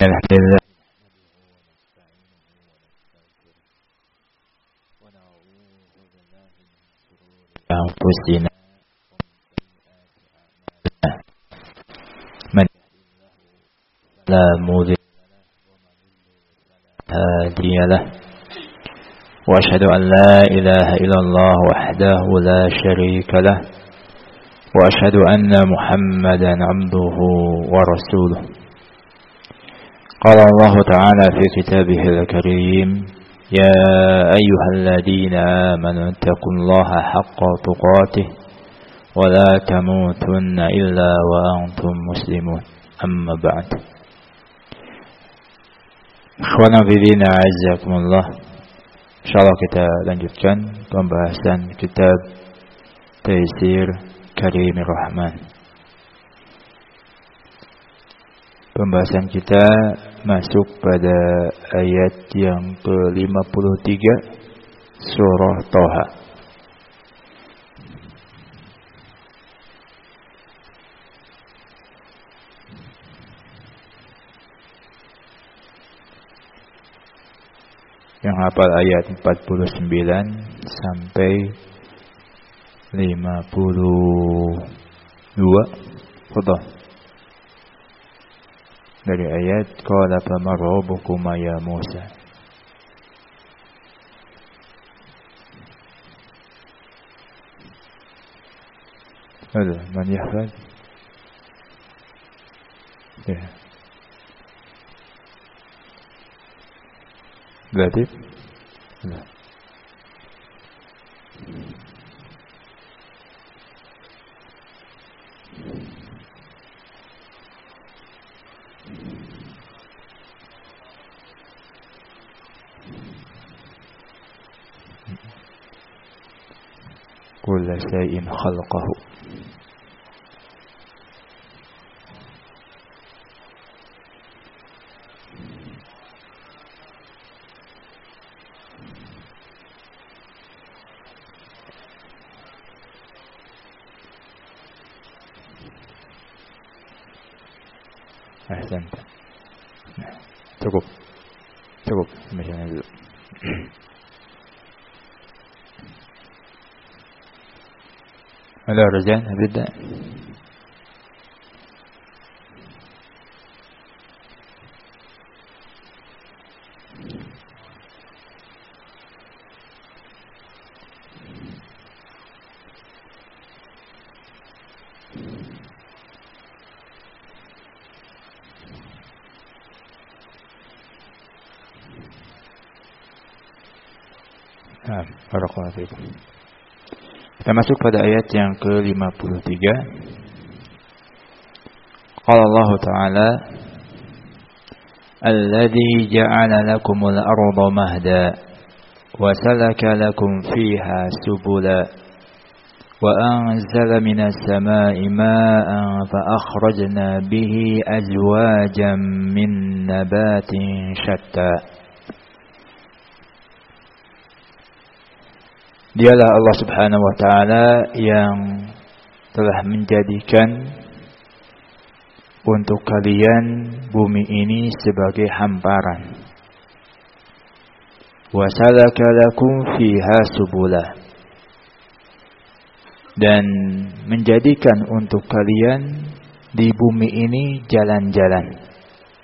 Alhamdulillah anfusina man la mudilla hadiyalah wa asyhadu an la ilaha illallah wahdahu la syarika lah wa asyhadu anna Muhammadan abduhu wa rasuluh. Qala Allah Ta'ala fi kitabihil karim, ya ayyuhalladzina amanu taqullaha haqqa tuqatih wa la tamutunna illa wa antum muslimun. Amma ba'd. Ikhwana fillah a'azzakumullah. Insyaallah kita lanjutkan pembahasan kitab Taisir Karimir Rahman. Pembahasan kita masuk pada ayat yang ke-53 surah Thaha. Yang hafal ayat 49 sampai 52. Fadhal. Dari ayat qala faman rabbukuma ya Musa. Ada man yahfaz? Ya. Latif? Nah. Kulla syai'in khalaqahu. Ahsan. Nah, cukup sampai sana dulu. Halo Razan, Abida. Barakallahu fiikum. Kita masuk pada ayat yang ke-53. Qala Allah Ta'ala, alladzi ja'ala lakumul arda mahda wa salaka lakum fiha subula wa anzala minas samaa'i maa'an fa akhrajna bihi azwajan min nabatin syatta. Dialah Allah Subhanahu wa Ta'ala yang telah menjadikan untuk kalian bumi ini sebagai hamparan. Wa salaka lakum fiha subula, dan menjadikan untuk kalian di bumi ini jalan-jalan.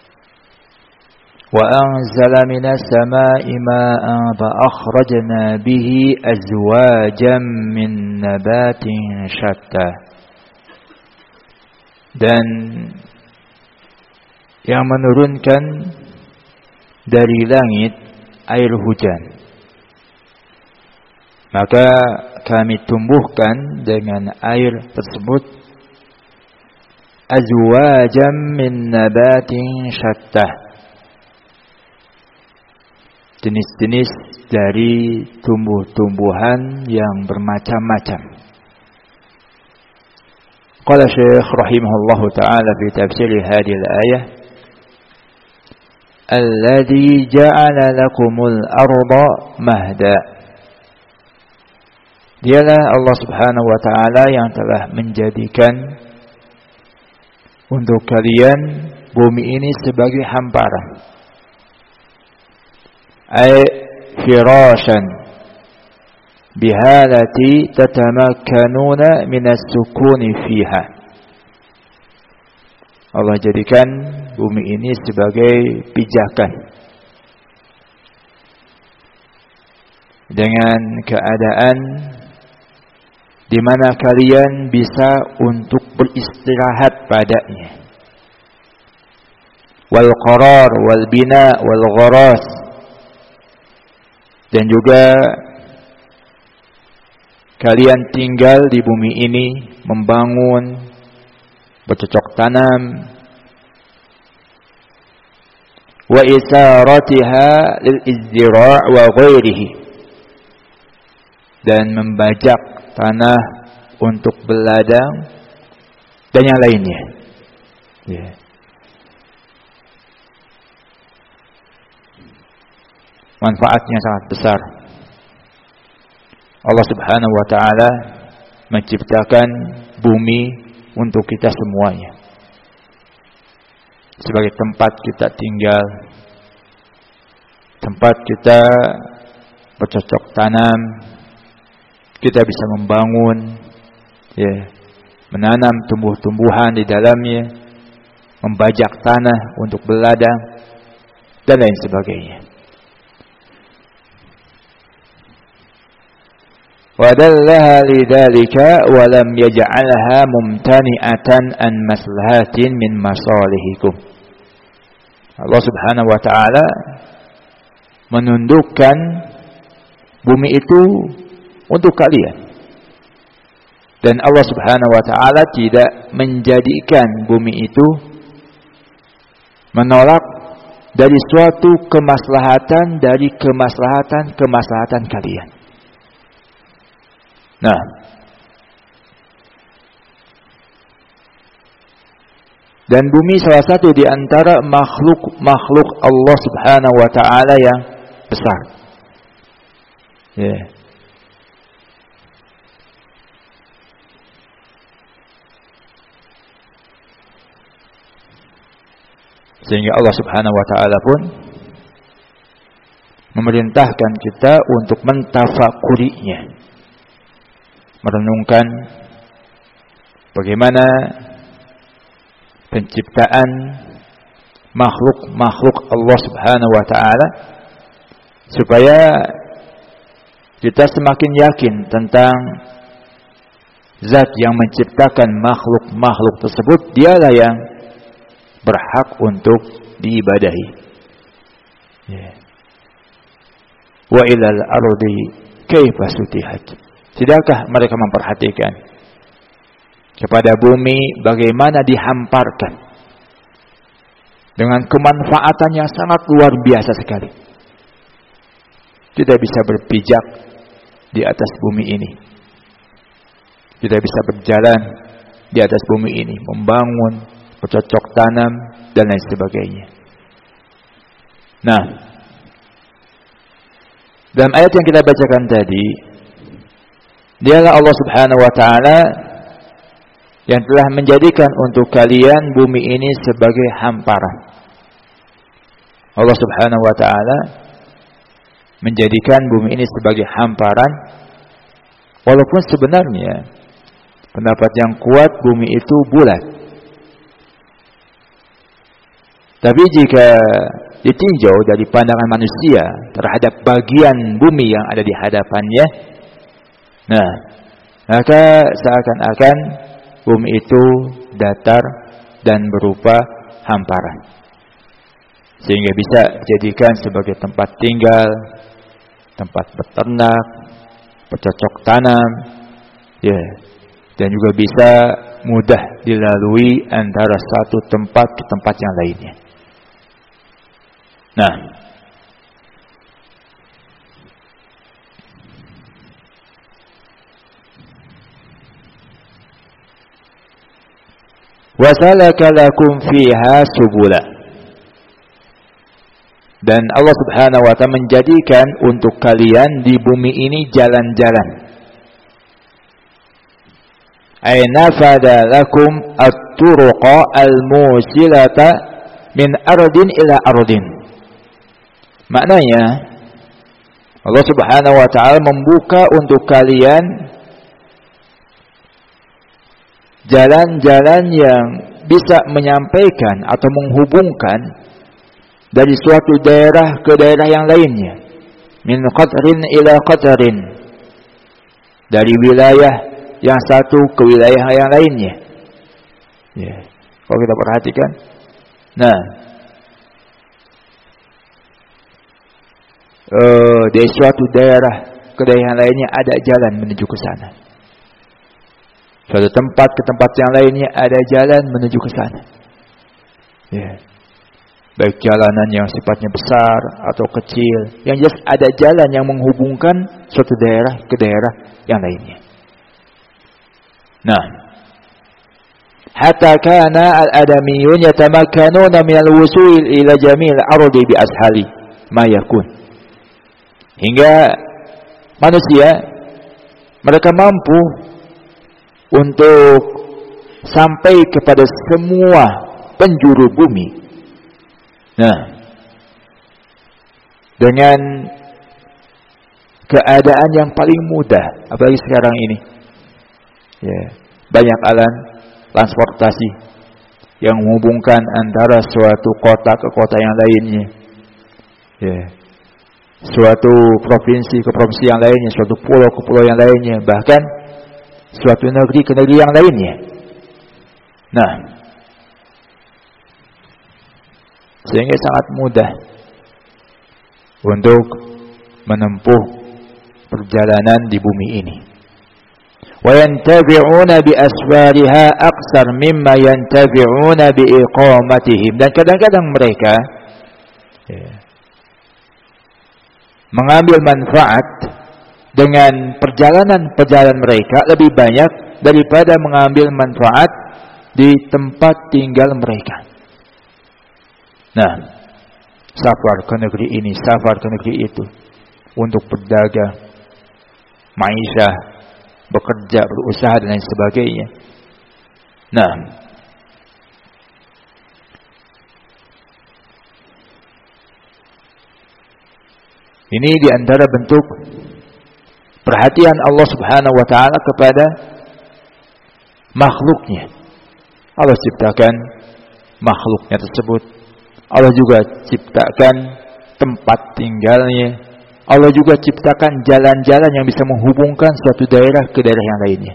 Wa anzala minas samaa'i maa'an fa akhrajna bihi azwajan min nabatin syatta. Dan yang menurunkan dari langit air hujan, maka kami tumbuhkan dengan air tersebut azwajan min nabatin syatta, jenis-jenis dari tumbuh-tumbuhan yang bermacam-macam. Qala Syekh rahimahullahu ta'ala fi tafsir hadhihi al-ayah, alladzi ja'ala lakumul arda mahda. Dialah Allah Subhanahu wa ta'ala yang telah menjadikan untuk kalian bumi ini sebagai hamparan. Ay firashan bihalati tatamakkanuna minas sukuni fiha. Allah jadikan bumi ini sebagai pijakan dengan keadaan di mana kalian bisa untuk beristirahat padanya. Wal qarar wal bina wal gharas, dan juga kalian tinggal di bumi ini membangun, bercocok tanam, wa isaratiha lil izdira' wa ghairihi, dan membajak tanah untuk beladang dan yang lainnya. Ya. Manfaatnya sangat besar. Allah Subhanahu wa taala menciptakan bumi untuk kita semuanya, sebagai tempat kita tinggal, tempat kita bercocok tanam, kita bisa membangun, ya, menanam tumbuh-tumbuhan di dalamnya, membajak tanah untuk beladang dan lain sebagainya. وَدَلَّهَا لِذَلِكَ وَلَمْ يَجْعَلْهَا مُمْتَنِئَةً عَنْ مَصْلَحَةٍ مِنْ مَصَالِحِكُمْ. Allah Subhanahu wa taala menundukkan bumi itu untuk kalian. Dan Allah Subhanahu wa taala tidak menjadikan bumi itu menolak dari suatu kemaslahatan dari kemaslahatan kalian. Nah, dan bumi salah satu di antara makhluk Allah Subhanahu wa taala yang besar. Ya. Sehingga Allah Subhanahu wa taala pun memerintahkan kita untuk mentafakurinya, merenungkan bagaimana penciptaan makhluk Allah Subhanahu wa taala, supaya kita semakin yakin tentang zat yang menciptakan makhluk tersebut, dialah yang berhak untuk diibadahi. Wa ilal ardi kaifa sutihat. Tidakkah mereka memperhatikan kepada bumi bagaimana dihamparkan dengan kemanfaatan yang sangat luar biasa sekali. Kita bisa berpijak di atas bumi ini. Kita bisa berjalan di atas bumi ini, membangun, bercocok tanam dan lain sebagainya. Nah, dalam ayat yang kita bacakan tadi, dialah Allah Subhanahu wa taala yang telah menjadikan untuk kalian bumi ini sebagai hamparan. Allah Subhanahu wa taala menjadikan bumi ini sebagai hamparan, walaupun sebenarnya pendapat yang kuat bumi itu bulat. Tapi jika ditinjau dari pandangan manusia terhadap bagian bumi yang ada di hadapannya, nah, maka seakan-akan bumi itu datar dan berupa hamparan, sehingga bisa dijadikan sebagai tempat tinggal, tempat beternak, bercocok tanam, ya, dan juga bisa mudah dilalui antara satu tempat ke tempat yang lainnya. Nah, wasalaka lakum fiha subula, dan Allah Subhanahu wa taala menjadikan untuk kalian di bumi ini jalan-jalan. Ay nafada lakum at-turuqa al-musilata min ardin ila ardin. Maknanya Allah Subhanahu wa taala membuka untuk kalian jalan-jalan yang bisa menyampaikan atau menghubungkan dari suatu daerah ke daerah yang lainnya. Min qatrin ila qatrin. Dari wilayah yang satu ke wilayah yang lainnya. Ya. Kalau kita perhatikan. Nah. Dari suatu daerah ke daerah yang lainnya ada jalan menuju ke sana. Suatu tempat ke tempat yang lainnya ada jalan menuju ke sana. Ya. Baik jalanan yang sifatnya besar atau kecil, yang jelas ada jalan yang menghubungkan suatu daerah ke daerah yang lainnya. Nah, hatta kana al-adamiyun yatamakkanuna min al-wusul ila jamil ardi bi ashali ma yakun. Hingga manusia mereka mampu untuk sampai kepada semua penjuru bumi. Nah, dengan keadaan yang paling mudah, apalagi sekarang ini, ya, banyak alat transportasi yang menghubungkan antara suatu kota ke kota yang lainnya, ya, suatu provinsi ke provinsi yang lainnya, suatu pulau ke pulau yang lainnya, bahkan suatu negeri ke negeri yang lainnya. Nah, sehingga sangat mudah untuk menempuh perjalanan di bumi ini. Wa yantabi'una bi asfariha aqsar mimma yantabi'una bi iqamatihim. Dan kadang-kadang mereka mengambil manfaat dengan perjalanan mereka lebih banyak daripada mengambil manfaat di tempat tinggal mereka. Nah, safar ke negeri ini, safar ke negeri itu, untuk berdagang, ma'isyah, bekerja, berusaha dan lain sebagainya. Nah, ini diantara bentuk perhatian Allah Subhanahu wa taala kepada makhluknya. Allah ciptakan makhluknya tersebut. Allah juga ciptakan tempat tinggalnya. Allah juga ciptakan jalan-jalan yang bisa menghubungkan suatu daerah ke daerah yang lainnya.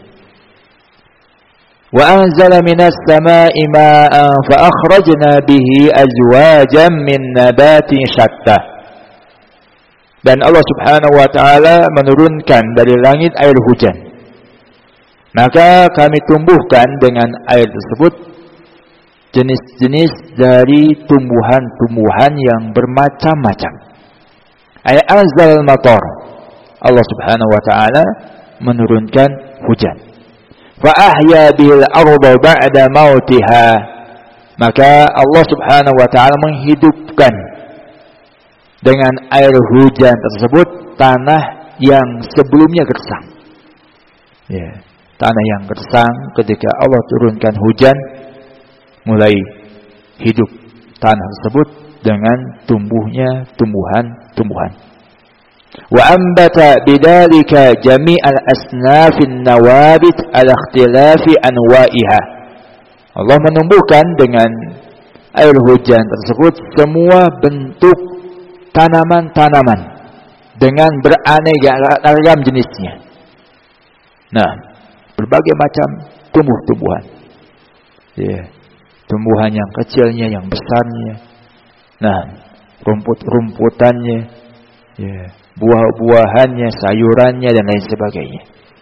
Wa anzala minas samaa'i maa'an fa akhrajna bihi azwajan min nabatin syatta. Dan Allah Subhanahu wa taala menurunkan dari langit air hujan. Maka kami tumbuhkan dengan air tersebut jenis-jenis dari tumbuhan-tumbuhan yang bermacam-macam. Ay anzal matar. Allah Subhanahu wa taala menurunkan hujan. Fa ahya bil arda ba'da mautiha. Maka Allah Subhanahu wa taala menghidupkan dengan air hujan tersebut tanah yang sebelumnya gersang. Ya, tanah yang gersang ketika Allah turunkan hujan mulai hidup tanah tersebut dengan tumbuhnya tumbuhan-tumbuhan. Wa ambata bidzalika jami'al asnafin nawabit ala ikhtilafi anwa'iha. Allah menumbuhkan dengan air hujan tersebut semua bentuk tanaman-tanaman dengan beraneka ragam jenisnya. Nah, berbagai macam tumbuh-tumbuhan. Ya. Tumbuhan yang kecilnya, yang besarnya. Nah, rumput-rumputannya, ya, buah-buahannya, sayurannya dan lain sebagainya.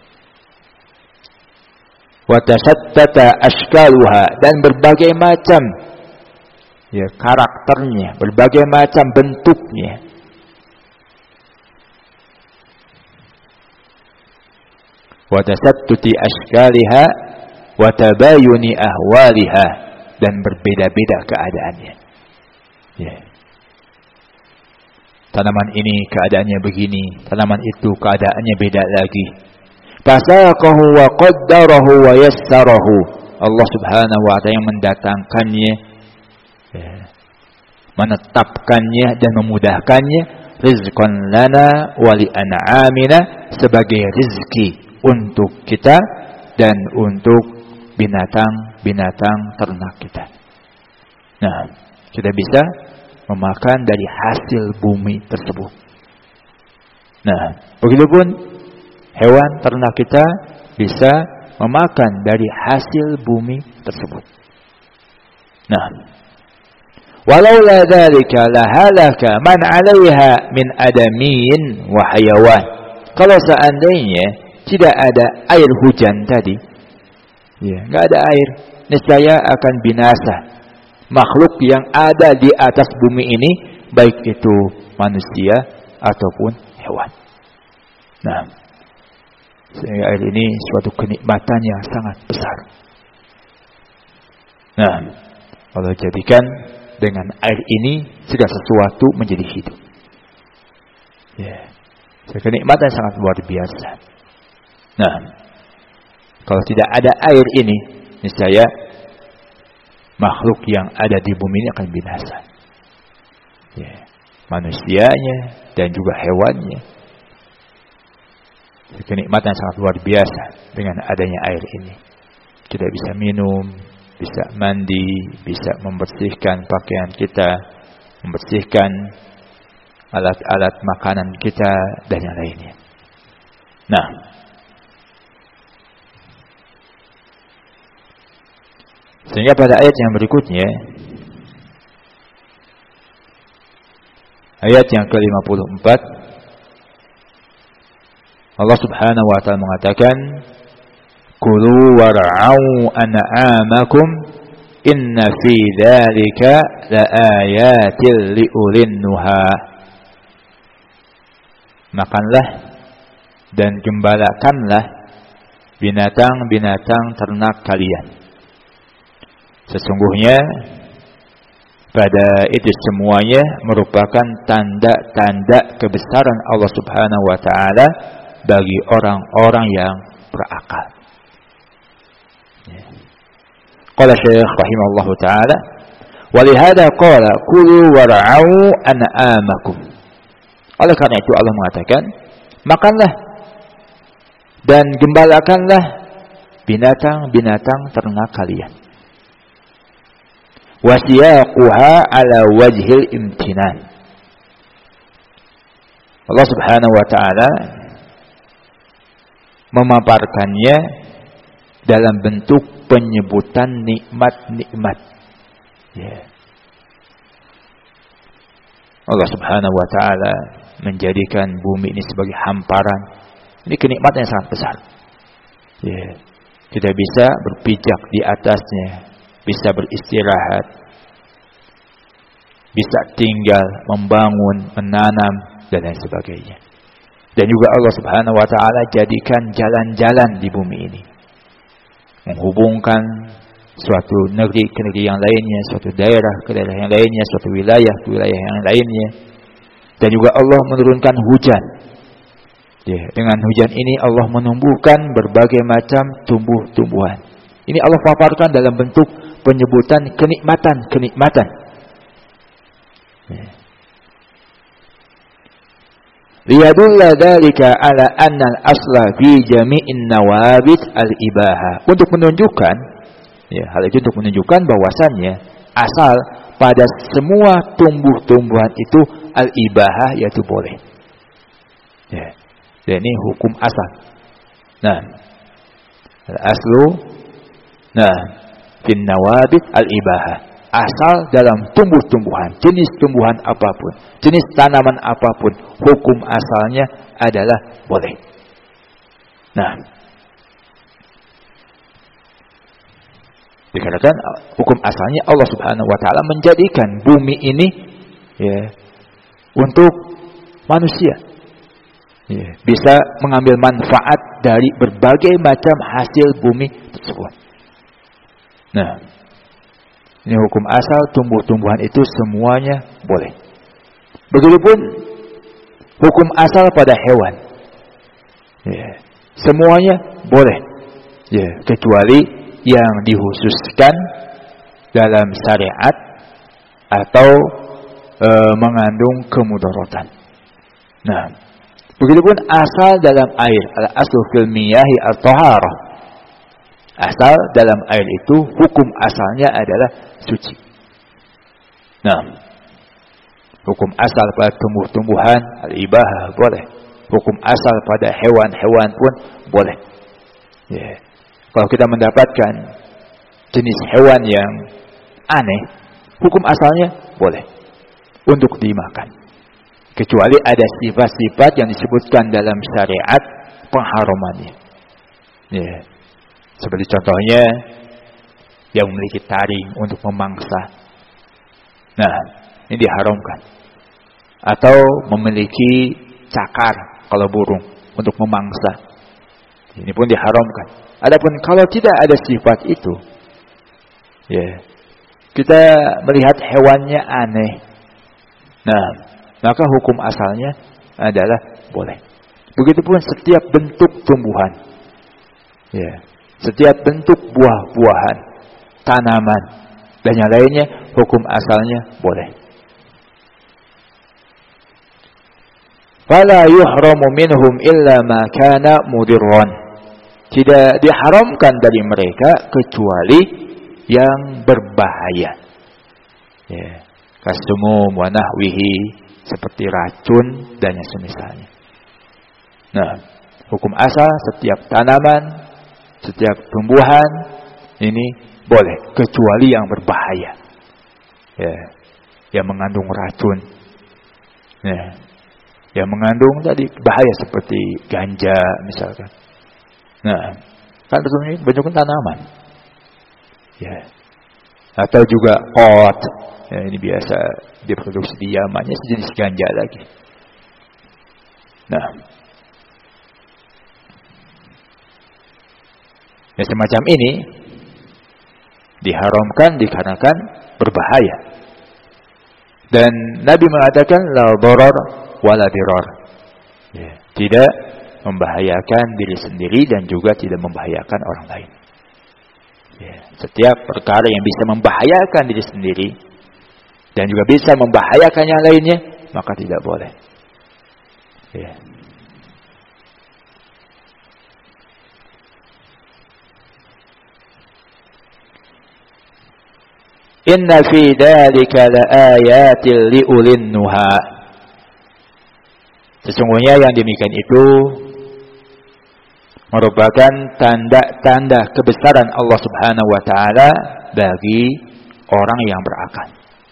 Wa tashattata ashkaluha, dan berbagai macam ya karakternya, berbagai macam bentuknya. Wa tasattuti ashkaliha wa tabayuni ahwaliha, dan berbeda-beda keadaannya. Ya. Tanaman ini keadaannya begini, tanaman itu keadaannya beda lagi. Fasaqahu wa qaddarahu wa yassarahu. Allah Subhanahu wa taala yang mendatangkannya, ya, menetapkannya dan memudahkannya, rizqan lana wa li an'amina, sebagai rizki untuk kita dan untuk binatang-binatang ternak kita. Nah, kita bisa memakan dari hasil bumi tersebut. Nah, begitupun hewan ternak kita bisa memakan dari hasil bumi tersebut. Nah, walaula dzalika lahalaka man 'alaiha min adamin wa hayawan. Kalau seandainya tidak ada air hujan tadi, ya, enggak ada air, niscaya akan binasa makhluk yang ada di atas bumi ini, baik itu manusia ataupun hewan. Nah, sehingga air ini suatu kenikmatan yang sangat besar. Nah, Allah jadikan dengan air ini segala sesuatu menjadi hidup. Ya, kenikmatan sangat luar biasa. Nah, kalau tidak ada air ini, niscaya makhluk yang ada di bumi ini akan binasa. Ya, manusianya dan juga hewannya. Kenikmatan sangat luar biasa dengan adanya air ini. Kita bisa minum, bisa mandi, bisa membersihkan pakaian kita, membersihkan alat-alat makanan kita dan yang lainnya. Nah, sehingga pada ayat yang berikutnya, ayat yang ke-54, Allah Subhanahu wa taala mengatakan, "Kulu war'au an'amakum inna fi dzalika laayatil liulin nuha." Makanlah dan gembalakanlah binatang-binatang ternak kalian. Sesungguhnya pada itu semuanya merupakan tanda-tanda kebesaran Allah Subhanahu wa taala bagi orang-orang yang berakal. Qala Syekh rahimahullahu taala, "Walihada qala kulu war'au an'amakum." Oleh karena itu Allah mengatakan, makanlah dan gembalakanlah binatang-binatang ternak kalian. Wasiyaquha ala wajhil imtinan. Allah Subhanahu wa taala memaparkannya dalam bentuk penyebutan nikmat-nikmat. Ya. Allah Subhanahu wa taala menjadikan bumi ini sebagai hamparan. Ini kenikmatan yang sangat besar. Ya. Kita bisa berpijak di atasnya, bisa beristirahat, bisa tinggal, membangun, menanam dan lain sebagainya. Dan juga Allah Subhanahu wa taala jadikan jalan-jalan di bumi ini, menghubungkan suatu negeri ke negeri yang lainnya, suatu daerah ke daerah yang lainnya, suatu wilayah ke wilayah yang lainnya. Dan juga Allah menurunkan hujan. Ya, dengan hujan ini Allah menumbuhkan berbagai macam tumbuh-tumbuhan. Ini Allah paparkan dalam bentuk penyebutan kenikmatan-kenikmatan. Ya. Liyadulla dzalika ala anna al-asla fi jami'in nawabit al-ibaha. Untuk menunjukkan, ya, hal itu untuk menunjukkan bahwasannya asal pada semua tumbuh-tumbuhan itu al-ibaha, yaitu boleh. Ya. Dan ini hukum asal. Nah, al-aslu, nah, fin nawabit al-ibaha. Asal dalam tumbuh-tumbuhan, jenis tumbuhan apapun, jenis tanaman apapun, hukum asalnya adalah boleh. Nah, dikatakan hukum asalnya Allah Subhanahu wa taala menjadikan bumi ini, ya, untuk manusia, ya, bisa mengambil manfaat dari berbagai macam hasil bumi tersebut. Nah, ini hukum asal, tumbuh-tumbuhan itu semuanya boleh. Begitupun hukum asal pada hewan, ya, semuanya boleh, ya, kecuali yang dihususkan dalam syariat atau mengandung kemudaratan. Nah, begitupun asal dalam air, al-aslu fil miyahi at-taharah. Asal dalam air itu hukum asalnya adalah suci. Nah, hukum asal pada tumbuh-tumbuhan al-ibahah boleh. Hukum asal pada hewan-hewan pun boleh. Ya. Kalau kita mendapatkan jenis hewan yang aneh, hukum asalnya boleh untuk dimakan. Kecuali ada sifat-sifat yang disebutkan dalam syariat pengharamannya. Ya. Seperti contohnya yang memiliki taring untuk memangsa. Nah, ini diharamkan. Atau memiliki cakar kalau burung untuk memangsa. Ini pun diharamkan. Adapun kalau tidak ada sifat itu, ya, kita melihat hewannya aneh. Nah, maka hukum asalnya adalah boleh. Begitupun setiap bentuk tumbuhan. Ya, setiap bentuk buah-buahan, tanaman, dan yang lainnya, hukum asalnya boleh. Fala yuhramu minhum illa ma kana mudirran. Tidak diharamkan dari mereka kecuali yang berbahaya. Ya, kasumum wa nahwihi, seperti racun dan yang semisalnya. Nah, hukum asal setiap tanaman, setiap tumbuhan ini boleh kecuali yang berbahaya. Ya, yang mengandung racun. Ya, yang mengandung tadi bahaya seperti ganja misalkan. Nah, kan ini bentuknya tanaman. Ya. Atau juga oat. Ya, ini biasa diproduksi di Yamannya sejenis ganja lagi. Nah, ya semacam ini diharamkan dikarenakan berbahaya. Dan Nabi mengatakan la darar wala dirar. Ya, tidak membahayakan diri sendiri dan juga tidak membahayakan orang lain. Ya, setiap perkara yang bisa membahayakan diri sendiri dan juga bisa membahayakan yang lainnya, maka tidak boleh. Ya. Inna fi dzalika laayatil liulin nuha. Sesungguhnya yang demikian itu merupakan tanda-tanda kebesaran Allah Subhanahu wa taala bagi orang yang berakal.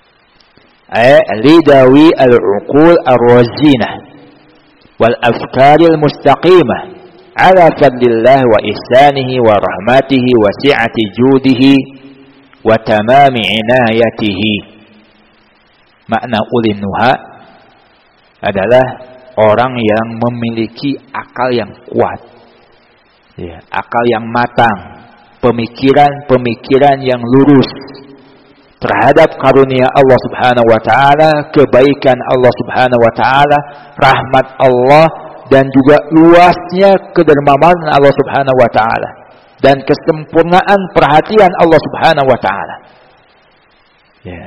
Lidawi al-uqul ar-razinah wal afkaril mustaqimah ala fadlillah wa ihsanihi wa rahmatihi wa si'ati judihi wa tamami inayatihi. Makna ulin nuha adalah orang yang memiliki akal yang kuat. Ya, akal yang matang, pemikiran-pemikiran yang lurus terhadap karunia Allah Subhanahu wa taala, kebaikan Allah Subhanahu wa taala, rahmat Allah dan juga luasnya kedermawanan Allah Subhanahu wa taala dan kesempurnaan perhatian Allah Subhanahu wa taala. Ya.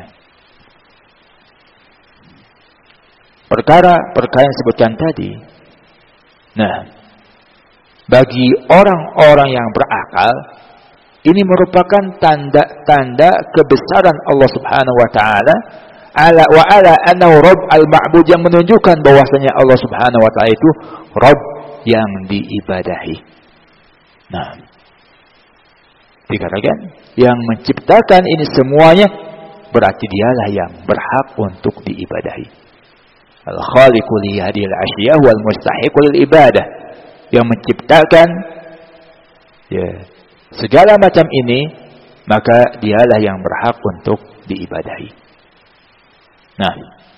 Perkara-perkara yang disebutkan tadi. Nah, bagi orang-orang yang berakal, ini merupakan tanda-tanda kebesaran Allah Subhanahu wa taala wa ala annahu rabb al-ma'bud, yang menunjukkan bahwasanya Allah Subhanahu wa taala itu Rabb yang diibadahi. Nah, dikatakan yang menciptakan ini semuanya berarti dialah yang berhak untuk diibadahi. Al-khaliqu li hadhil asyya wal mustahiqu lil ibadah. Yang menciptakan ya segala macam ini, maka dialah yang berhak untuk diibadahi. Nah,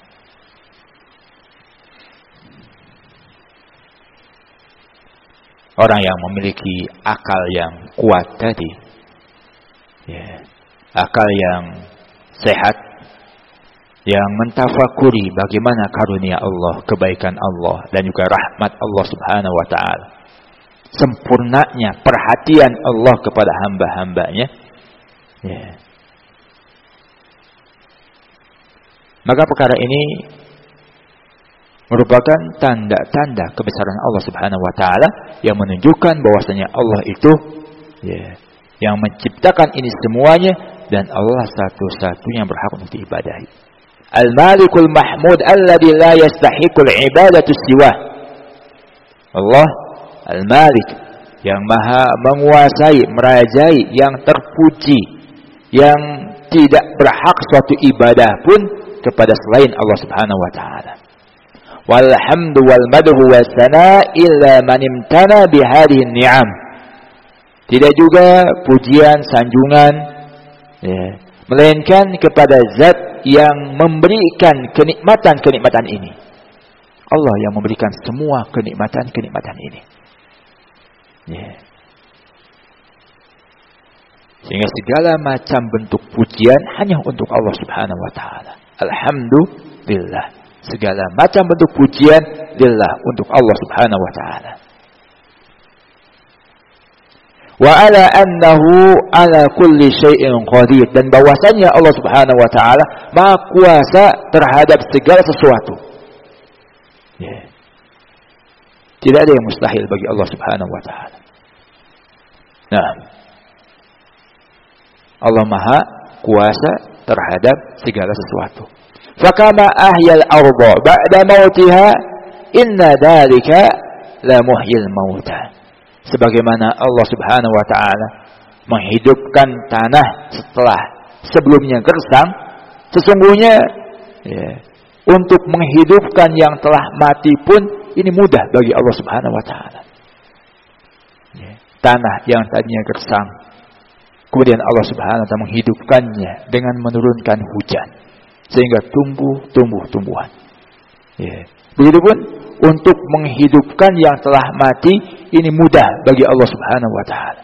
orang yang memiliki akal yang kuat tadi, ya, akal yang sehat, yang mentafakuri bagaimana karunia Allah, kebaikan Allah, dan juga rahmat Allah Subhanahu wa ta'ala, sempurnanya perhatian Allah kepada hamba-hambanya, ya. Maka perkara ini merupakan tanda-tanda kebesaran Allah Subhanahu wa taala yang menunjukkan bahwasanya Allah itu yang menciptakan ini semuanya dan Allah satu-satunya yang berhak untuk diibadahi. Al-Malikul Mahmud alladzi la yastahiqul ibadatu siwah. Allah Al-Malik yang maha menguasai, merajai, yang terpuji, yang tidak berhak suatu ibadah pun kepada selain Allah Subhanahu wa taala. Walhamdu wal madhu was sana illa man imtana bihadhihi ni'am. Tidak juga pujian, sanjungan melainkan kepada zat yang memberikan kenikmatan-kenikmatan ini. Allah yang memberikan semua kenikmatan-kenikmatan ini. Sehingga segala macam bentuk pujian hanya untuk Allah Subhanahu wa taala. Alhamdulillah. Segala macam bentuk pujian lillah, untuk Allah Subhanahu wa taala. Wa ala annahu ala kulli syai'in qadir, dan bahwasanya Allah Subhanahu wa taala Maha kuasa terhadap segala sesuatu. Tidak ada yang mustahil bagi Allah Subhanahu wa taala. Nah, Allah Maha kuasa terhadap segala sesuatu. Fakama ahyal arda ba'da mautiha inna dzalika la muhyil mauta. Sebagaimana Allah Subhanahu wa taala menghidupkan tanah sebelumnya gersang, sesungguhnya untuk menghidupkan yang telah mati pun ini mudah bagi Allah Subhanahu wa taala. Tanah yang tadinya gersang, kemudian Allah Subhanahu wa taala menghidupkannya dengan menurunkan hujan sehingga tumbuh-tumbuhan. Begitupun untuk menghidupkan yang telah mati ini mudah bagi Allah Subhanahu wa taala.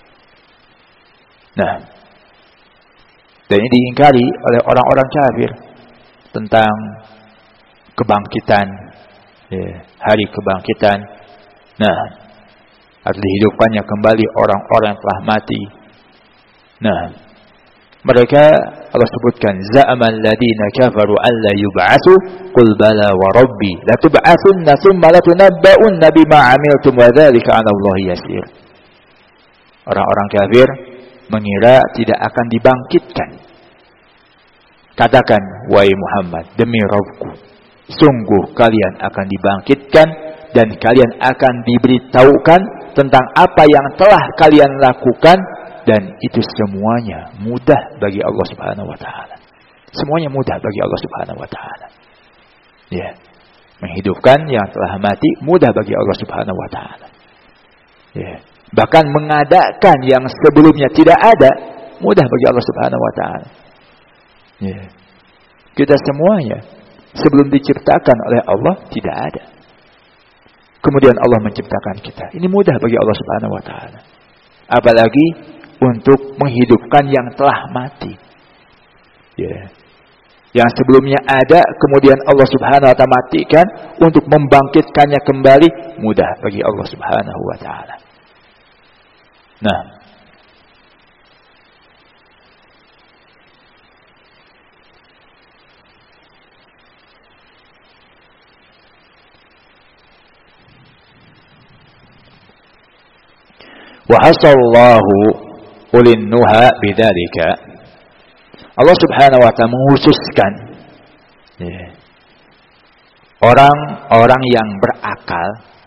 Nah, dan ini diingkari oleh orang-orang kafir tentang kebangkitan, hari kebangkitan. Nah, atau dihidupkannya kembali orang-orang yang telah mati. Nah, mereka Allah sebutkan za'amal ladina kafaru alla yub'atsu qul bala wa rabbi la tub'atsunna thumma la tunabba'unna bima 'amiltum wa dzalika 'ala Allah yasir. Orang-orang kafir mengira tidak akan dibangkitkan. Katakan, wahai Muhammad, demi Rabbku, sungguh kalian akan dibangkitkan dan kalian akan diberitahukan tentang apa yang telah kalian lakukan, dan itu semuanya mudah bagi Allah Subhanahu wa taala. Semuanya mudah bagi Allah Subhanahu wa taala. Menghidupkan yang telah mati mudah bagi Allah Subhanahu wa taala. Bahkan mengadakan yang sebelumnya tidak ada mudah bagi Allah Subhanahu wa taala. Kita semuanya sebelum diciptakan oleh Allah tidak ada. Kemudian Allah menciptakan kita. Ini mudah bagi Allah Subhanahu wa taala. Apalagi untuk menghidupkan yang telah mati. Yang sebelumnya ada, kemudian Allah Subhanahu wa taala matikan untuk membangkitkannya kembali, mudah bagi Allah Subhanahu wa taala. Nah, wa hasallahu ulin nuha bidzalika. Allah Subhanahu wa taala menghususkan orang-orang yang berakal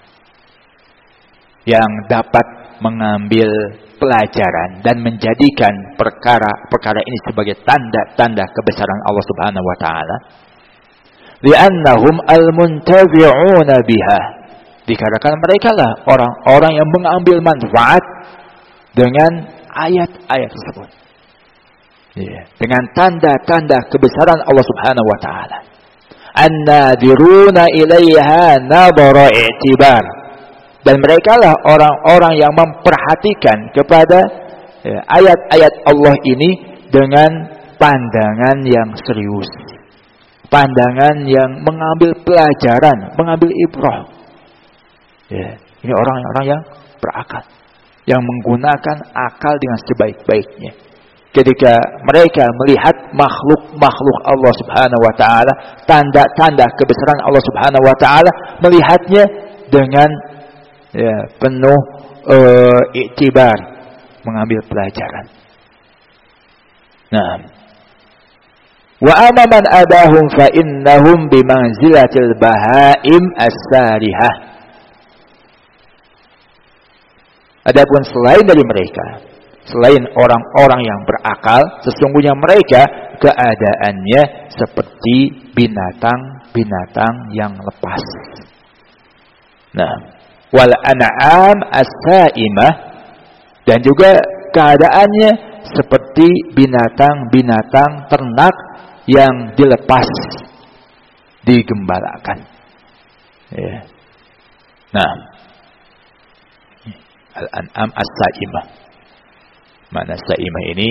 yang dapat mengambil pelajaran dan menjadikan perkara ini sebagai tanda-tanda kebesaran Allah Subhanahu wa taala. Li'annahum al-muntafi'una biha. Dikarenakan mereka lah orang-orang yang mengambil manfaat dengan ayat-ayat tersebut. Dengan tanda-tanda kebesaran Allah Subhanahu wa taala. An-nadiruna ilaiha nadhara i'tibar. Dan mereka lah orang-orang yang memperhatikan kepada ayat-ayat Allah ini dengan pandangan yang serius. Pandangan yang mengambil pelajaran, mengambil ibrah. Ini orang-orang yang berakal, yang menggunakan akal dengan sebaik-baiknya. ketika mereka melihat makhluk-makhluk Allah Subhanahu wa taala, tanda-tanda kebesaran Allah Subhanahu wa taala, melihatnya dengan penuh iktibar, mengambil pelajaran. Nah, wa amma man adahum fa innahum bimanzilatil bahaim as-salihah. Adapun selain dari mereka, selain orang-orang yang berakal, sesungguhnya mereka keadaannya seperti binatang-binatang yang lepas. Nah, wal an'am as-sa'imah, dan juga keadaannya seperti binatang-binatang ternak yang dilepas, digembalakan. Ya. Nah, al-an'am as-sa'imah. Mana sa'imah ini